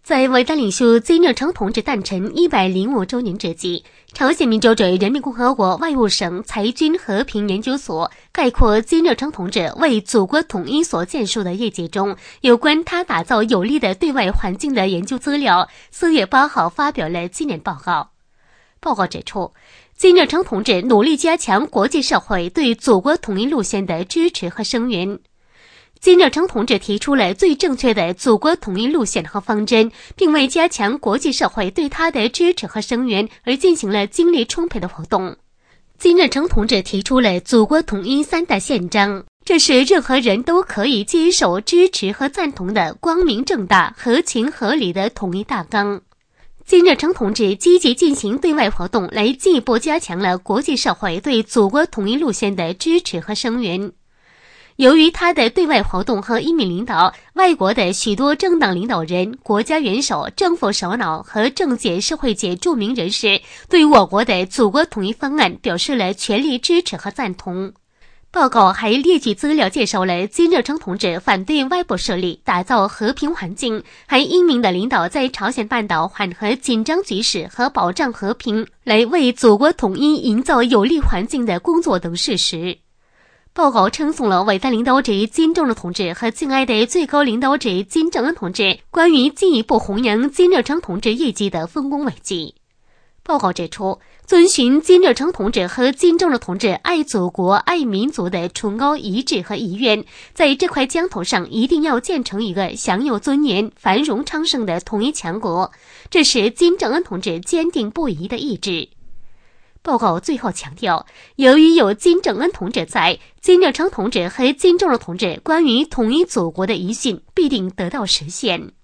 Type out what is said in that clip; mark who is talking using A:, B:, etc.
A: 在伟大领袖金日成同志诞辰105周年之际，朝鲜民主主义人民共和国外务省裁军和平研究所概括金日成同志为祖国统一所建树的业绩中有关他打造有利的对外环境的研究资料，4月8号发表了纪念报告。报告指出，金日成同志努力加强国际社会对祖国统一路线的支持和声援。金日成同志提出了最正确的祖国统一路线和方针，并为加强国际社会对他的支持和声援而进行了精力充沛的活动。金日成同志提出了祖国统一3大宪章，这是任何人都可以接受、支持和赞同的光明正大、合情合理的统一大纲。金日成同志积极进行对外活动，来进一步加强了国际社会对祖国统一路线的支持和声援。由于他的对外活动和英明领导，外国的许多政党领导人、国家元首、政府首脑和政界、社会界著名人士对我国的祖国统一方案表示了全力支持和赞同。报告还列举资料介绍了金日成同志反对外部势力，打造和平环境，还英明的领导在朝鲜半岛缓和紧张局势和保障和平，来为祖国统一营造有利环境的工作等事实。报告称颂了伟大领导者金正日同志和敬爱的最高领导者金正恩同志关于进一步弘扬金日成同志业绩的丰功伟绩。报告指出，遵循金日成同志和金正日同志爱祖国、爱民族的崇高意志和意愿，在这块疆土上一定要建成一个享有尊严、繁荣昌盛的统一强国，这是金正恩同志坚定不移的意志。报告最后强调，由于有金正恩同志在，金日成同志和金正日同志关于统一祖国的遗训必定得到实现。